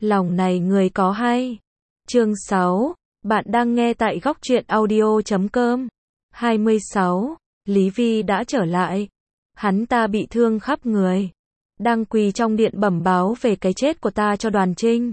Lòng này người có hay. Chương 6, bạn đang nghe tại góc truyện audio.com. 26, Lý Vi đã trở lại. Hắn ta bị thương khắp người. Đang quỳ trong điện bẩm báo về cái chết của ta cho Đoàn Trinh.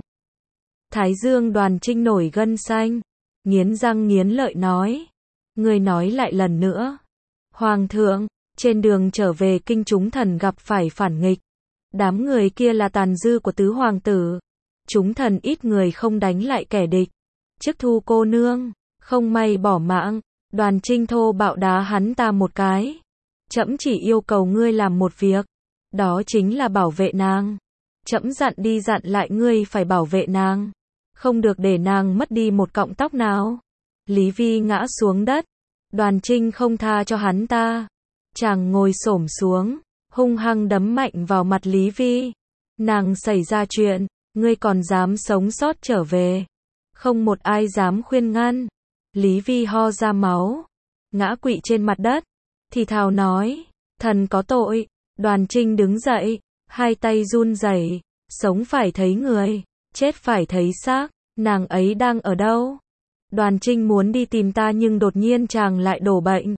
Thái dương Đoàn Trinh nổi gân xanh. Nghiến răng nghiến lợi nói. Người nói lại lần nữa. Hoàng thượng, trên đường trở về kinh chúng thần gặp phải phản nghịch. Đám người kia là tàn dư của tứ hoàng tử. Chúng thần ít người không đánh lại kẻ địch. Chức Thu cô nương, không may bỏ mạng. Đoàn Trinh thô bạo đá hắn ta một cái. Trẫm chỉ yêu cầu ngươi làm một việc. Đó chính là bảo vệ nàng. Trẫm dặn đi dặn lại ngươi phải bảo vệ nàng. Không được để nàng mất đi một cọng tóc nào. Lý Vi ngã xuống đất. Đoàn Trinh không tha cho hắn ta. Chàng ngồi xổm xuống, hung hăng đấm mạnh vào mặt Lý Vi. Nàng xảy ra chuyện, ngươi còn dám sống sót trở về. Không một ai dám khuyên ngăn. Lý Vi ho ra máu, ngã quỵ trên mặt đất, thì thào nói, thần có tội. Đoàn Trinh đứng dậy, hai tay run rẩy, sống phải thấy người, chết phải thấy xác, nàng ấy đang ở đâu? Đoàn Trinh muốn đi tìm ta nhưng đột nhiên chàng lại đổ bệnh.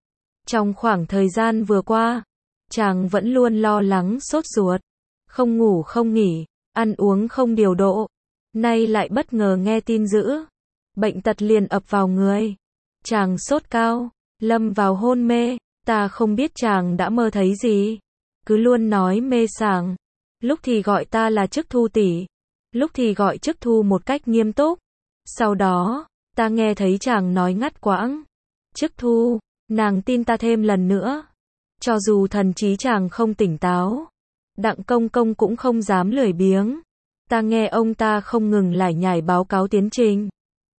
Trong khoảng thời gian vừa qua, chàng vẫn luôn lo lắng sốt ruột, không ngủ không nghỉ, ăn uống không điều độ. Nay lại bất ngờ nghe tin dữ, bệnh tật liền ập vào người. Chàng sốt cao, lâm vào hôn mê, ta không biết chàng đã mơ thấy gì. Cứ luôn nói mê sảng, lúc thì gọi ta là Chức Thu tỷ, lúc thì gọi Chức Thu một cách nghiêm túc. Sau đó, ta nghe thấy chàng nói ngắt quãng. Chức Thu, nàng tin ta thêm lần nữa. Cho dù thần trí chàng không tỉnh táo, Đặng Công Công cũng không dám lười biếng. Ta nghe ông ta không ngừng lải nhải báo cáo tiến trình.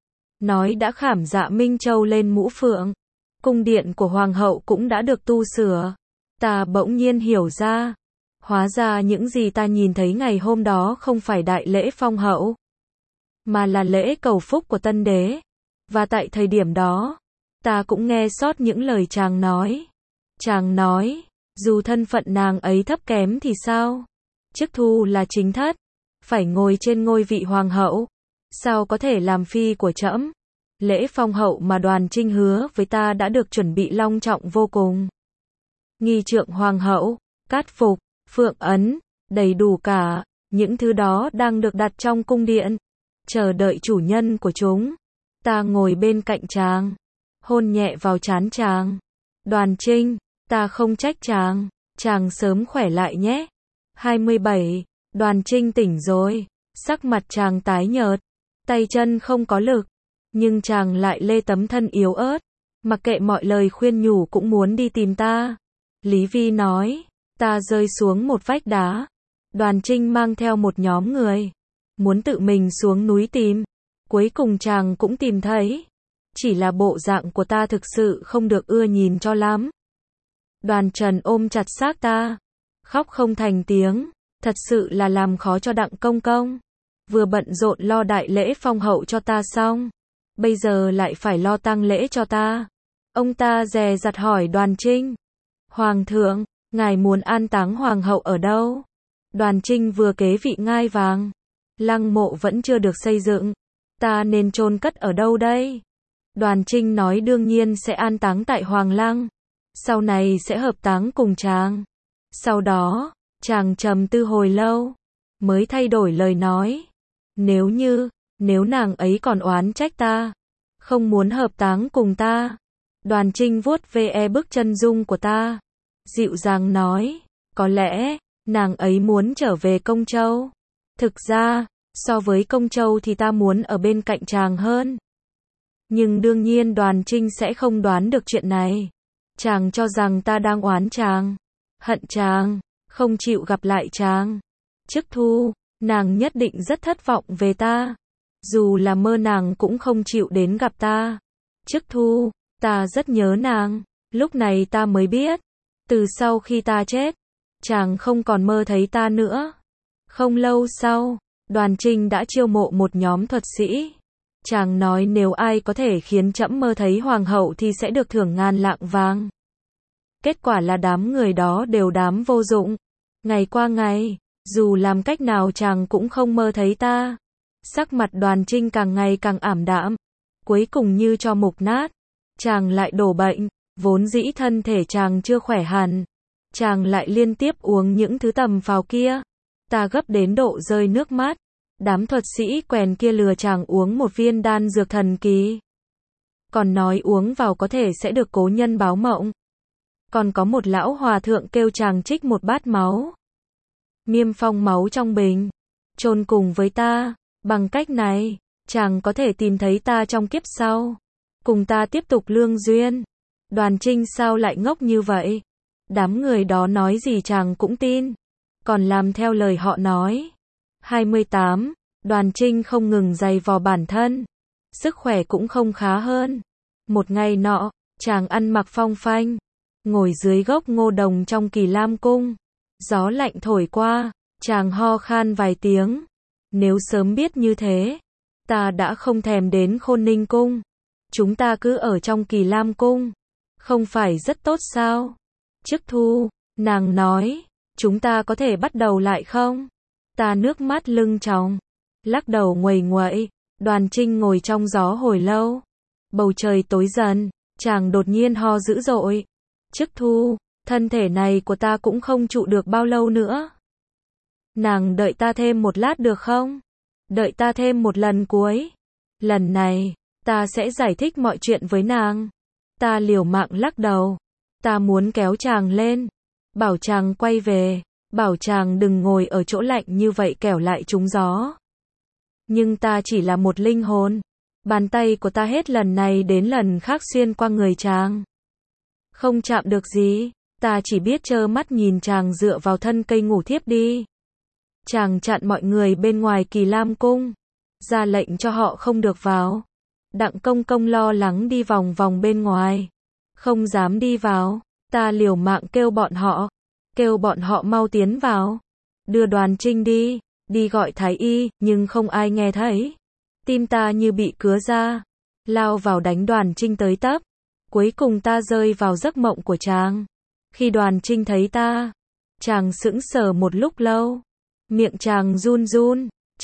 Nói đã khảm dạ Minh Châu lên mũ phượng. Cung điện của Hoàng hậu cũng đã được tu sửa. Ta bỗng nhiên hiểu ra. Hóa ra những gì ta nhìn thấy ngày hôm đó không phải đại lễ phong hậu, mà là lễ cầu phúc của tân đế. Và tại thời điểm đó, ta cũng nghe sót những lời chàng nói. Chàng nói, dù thân phận nàng ấy thấp kém thì sao? Chức Thu là chính thất, phải ngồi trên ngôi vị hoàng hậu, sao có thể làm phi của trẫm? Lễ phong hậu mà Đoàn Trinh hứa với ta đã được chuẩn bị long trọng vô cùng. Nghi trượng hoàng hậu, cát phục, phượng ấn, đầy đủ cả, những thứ đó đang được đặt trong cung điện, chờ đợi chủ nhân của chúng. Ta ngồi bên cạnh chàng, hôn nhẹ vào trán chàng. Đoàn Trinh, ta không trách chàng, chàng sớm khỏe lại nhé. 27, Đoàn Trinh tỉnh rồi, sắc mặt chàng tái nhợt, tay chân không có lực, nhưng chàng lại lê tấm thân yếu ớt, mặc kệ mọi lời khuyên nhủ cũng muốn đi tìm ta. Lý Vi nói, ta rơi xuống một vách đá. Đoàn Trinh mang theo một nhóm người, muốn tự mình xuống núi tìm. Cuối cùng chàng cũng tìm thấy. Chỉ là bộ dạng của ta thực sự không được ưa nhìn cho lắm. Đoàn Trần ôm chặt xác ta, khóc không thành tiếng, thật sự là làm khó cho Đặng Công Công. Vừa bận rộn lo đại lễ phong hậu cho ta xong, bây giờ lại phải lo tang lễ cho ta. Ông ta dè dặt hỏi Đoàn Trinh, Hoàng thượng, ngài muốn an táng hoàng hậu ở đâu? Đoàn Trinh vừa kế vị ngai vàng, lăng mộ vẫn chưa được xây dựng, ta nên chôn cất ở đâu đây? Đoàn Trinh nói đương nhiên sẽ an táng tại Hoàng Lăng, sau này sẽ hợp táng cùng chàng. Sau đó, chàng trầm tư hồi lâu, mới thay đổi lời nói. Nếu nàng ấy còn oán trách ta, không muốn hợp táng cùng ta. Đoàn Trinh vuốt ve bức chân dung của ta, dịu dàng nói, có lẽ, nàng ấy muốn trở về Công Châu. Thực ra, so với Công Châu thì ta muốn ở bên cạnh chàng hơn. Nhưng đương nhiên Đoàn Trinh sẽ không đoán được chuyện này. Chàng cho rằng ta đang oán chàng, hận chàng, không chịu gặp lại chàng. Chức Thu, nàng nhất định rất thất vọng về ta. Dù là mơ nàng cũng không chịu đến gặp ta. Chức Thu, ta rất nhớ nàng. Lúc này ta mới biết, từ sau khi ta chết, chàng không còn mơ thấy ta nữa. Không lâu sau, Đoàn Trinh đã chiêu mộ một nhóm thuật sĩ. Chàng nói nếu ai có thể khiến trẫm mơ thấy hoàng hậu thì sẽ được thưởng 1000 lạng vàng. Kết quả là đám người đó đều đám vô dụng. Ngày qua ngày, Dù làm cách nào chàng cũng không mơ thấy ta. Sắc mặt Đoàn Trinh càng ngày càng ảm đạm. Cuối cùng như cho mục nát. Chàng lại đổ bệnh. Vốn dĩ thân thể chàng chưa khỏe hẳn. Chàng lại liên tiếp uống những thứ tầm phào kia. Ta gấp đến độ rơi nước mắt. Đám thuật sĩ quèn kia lừa chàng uống một viên đan dược thần kỳ. Còn nói uống vào có thể sẽ được cố nhân báo mộng. Còn có một lão hòa thượng kêu chàng trích một bát máu. Niêm phong máu trong bình. Chôn cùng với ta. Bằng cách này, chàng có thể tìm thấy ta trong kiếp sau. Cùng ta tiếp tục lương duyên. Đoàn Trinh sao lại ngốc như vậy? Đám người đó nói gì chàng cũng tin. Còn làm theo lời họ nói. 28. Đoàn Trinh không ngừng giày vò bản thân. Sức khỏe cũng không khá hơn. Một ngày nọ, chàng ăn mặc phong phanh. Ngồi dưới gốc ngô đồng trong Kỳ Lam Cung. Gió lạnh thổi qua, chàng ho khan vài tiếng. Nếu sớm biết như thế, ta đã không thèm đến Khôn Ninh Cung. Chúng ta cứ ở trong Kỳ Lam Cung. Không phải rất tốt sao? Chức Thu, nàng nói, chúng ta có thể bắt đầu lại không? Ta nước mắt lưng tròng, lắc đầu nguầy nguậy. Đoàn Trinh ngồi trong gió hồi lâu. Bầu trời tối dần, chàng đột nhiên ho dữ dội. Chức Thu, thân thể này của ta cũng không trụ được bao lâu nữa. Nàng đợi ta thêm một lát được không? Đợi ta thêm một lần cuối. Lần này, ta sẽ giải thích mọi chuyện với nàng. Ta liều mạng lắc đầu. Ta muốn kéo chàng lên. Bảo chàng quay về. Bảo chàng đừng ngồi ở chỗ lạnh như vậy kẻo lại trúng gió. Nhưng ta chỉ là một linh hồn. Bàn tay của ta hết lần này đến lần khác xuyên qua người chàng. Không chạm được gì. Ta chỉ biết trơ mắt nhìn chàng dựa vào thân cây ngủ thiếp đi. Chàng chặn mọi người bên ngoài Kỳ Lam Cung. Ra lệnh cho họ không được vào. Đặng Công Công lo lắng đi vòng vòng bên ngoài. Không dám đi vào. Ta liều mạng kêu bọn họ. Kêu bọn họ mau tiến vào. Đưa Đoàn Trinh đi. Đi gọi thái y, nhưng không ai nghe thấy. Tim ta như bị cứa ra. Lao vào đánh Đoàn Trinh tới tấp. Cuối cùng ta rơi vào giấc mộng của chàng. Khi Đoàn Trinh thấy ta, chàng sững sờ một lúc lâu. Miệng chàng run run.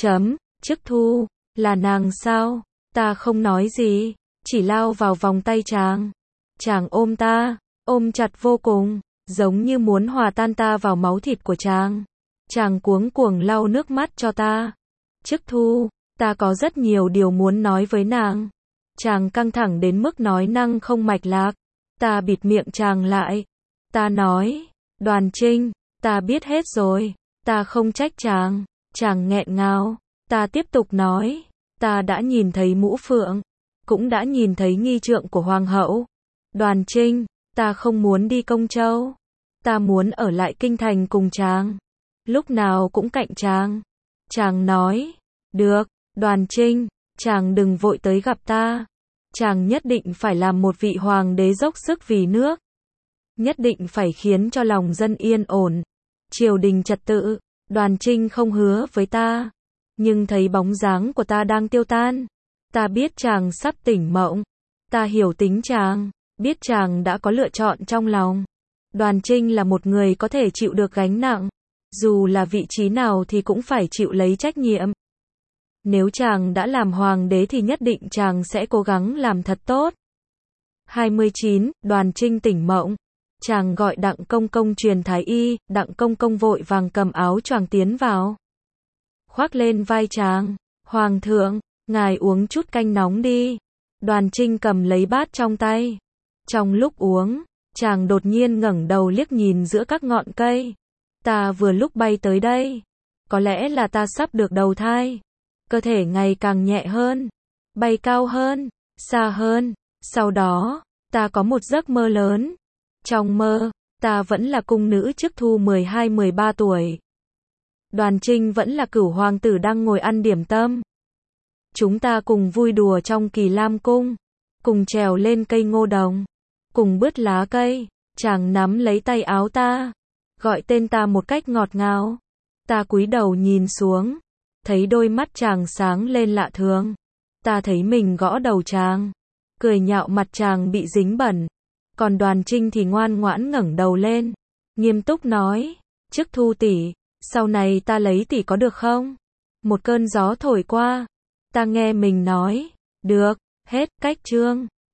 Chức Thu, là nàng sao? Ta không nói gì, chỉ lao vào vòng tay chàng. Chàng ôm ta, ôm chặt vô cùng, giống như muốn hòa tan ta vào máu thịt của chàng. Chàng cuống cuồng lau nước mắt cho ta. Chức Thu, ta có rất nhiều điều muốn nói với nàng. Chàng căng thẳng đến mức nói năng không mạch lạc. Ta bịt miệng chàng lại. Ta nói, Đoàn Trinh, ta biết hết rồi. Ta không trách chàng. Chàng nghẹn ngào. Ta tiếp tục nói, ta đã nhìn thấy mũ phượng, cũng đã nhìn thấy nghi trượng của hoàng hậu. Đoàn Trinh, ta không muốn đi Công Châu. Ta muốn ở lại kinh thành cùng chàng. Lúc nào cũng cạnh chàng. Chàng nói, được, Đoàn Trinh, chàng đừng vội tới gặp ta. Chàng nhất định phải làm một vị hoàng đế dốc sức vì nước. Nhất định phải khiến cho lòng dân yên ổn. Triều đình trật tự. Đoàn Trinh không hứa với ta. Nhưng thấy bóng dáng của ta đang tiêu tan. Ta biết chàng sắp tỉnh mộng. Ta hiểu tính chàng. Biết chàng đã có lựa chọn trong lòng. Đoàn Trinh là một người có thể chịu được gánh nặng. Dù là vị trí nào thì cũng phải chịu lấy trách nhiệm. Nếu chàng đã làm hoàng đế thì nhất định chàng sẽ cố gắng làm thật tốt. 29. Đoàn Trinh tỉnh mộng. Chàng gọi Đặng Công Công truyền thái y. Đặng Công Công vội vàng cầm áo choàng tiến vào. Khoác lên vai chàng. Hoàng thượng, ngài uống chút canh nóng đi. Đoàn Trinh cầm lấy bát trong tay. Trong lúc uống, chàng đột nhiên ngẩng đầu liếc nhìn giữa các ngọn cây. Ta vừa lúc bay tới đây. Có lẽ là ta sắp được đầu thai. Cơ thể ngày càng nhẹ hơn. Bay cao hơn, xa hơn. Sau đó, ta có một giấc mơ lớn. Trong mơ, ta vẫn là cung nữ Chức Thu 12-13 tuổi. Đoàn Trinh vẫn là cửu hoàng tử đang ngồi ăn điểm tâm. Chúng ta cùng vui đùa trong Kỳ Lam Cung. Cùng trèo lên cây ngô đồng. Cùng bứt lá cây. Chàng nắm lấy tay áo ta. Gọi tên ta một cách ngọt ngào. Ta cúi đầu nhìn xuống. Thấy đôi mắt chàng sáng lên lạ thường. Ta thấy mình gõ đầu chàng. Cười nhạo mặt chàng bị dính bẩn. Còn Đoàn Trinh thì ngoan ngoãn ngẩng đầu lên. Nghiêm túc nói. Chức Thu tỷ, Sau này ta lấy tỷ có được không? Một cơn gió thổi qua. Ta nghe mình nói. Được, hết cách chương.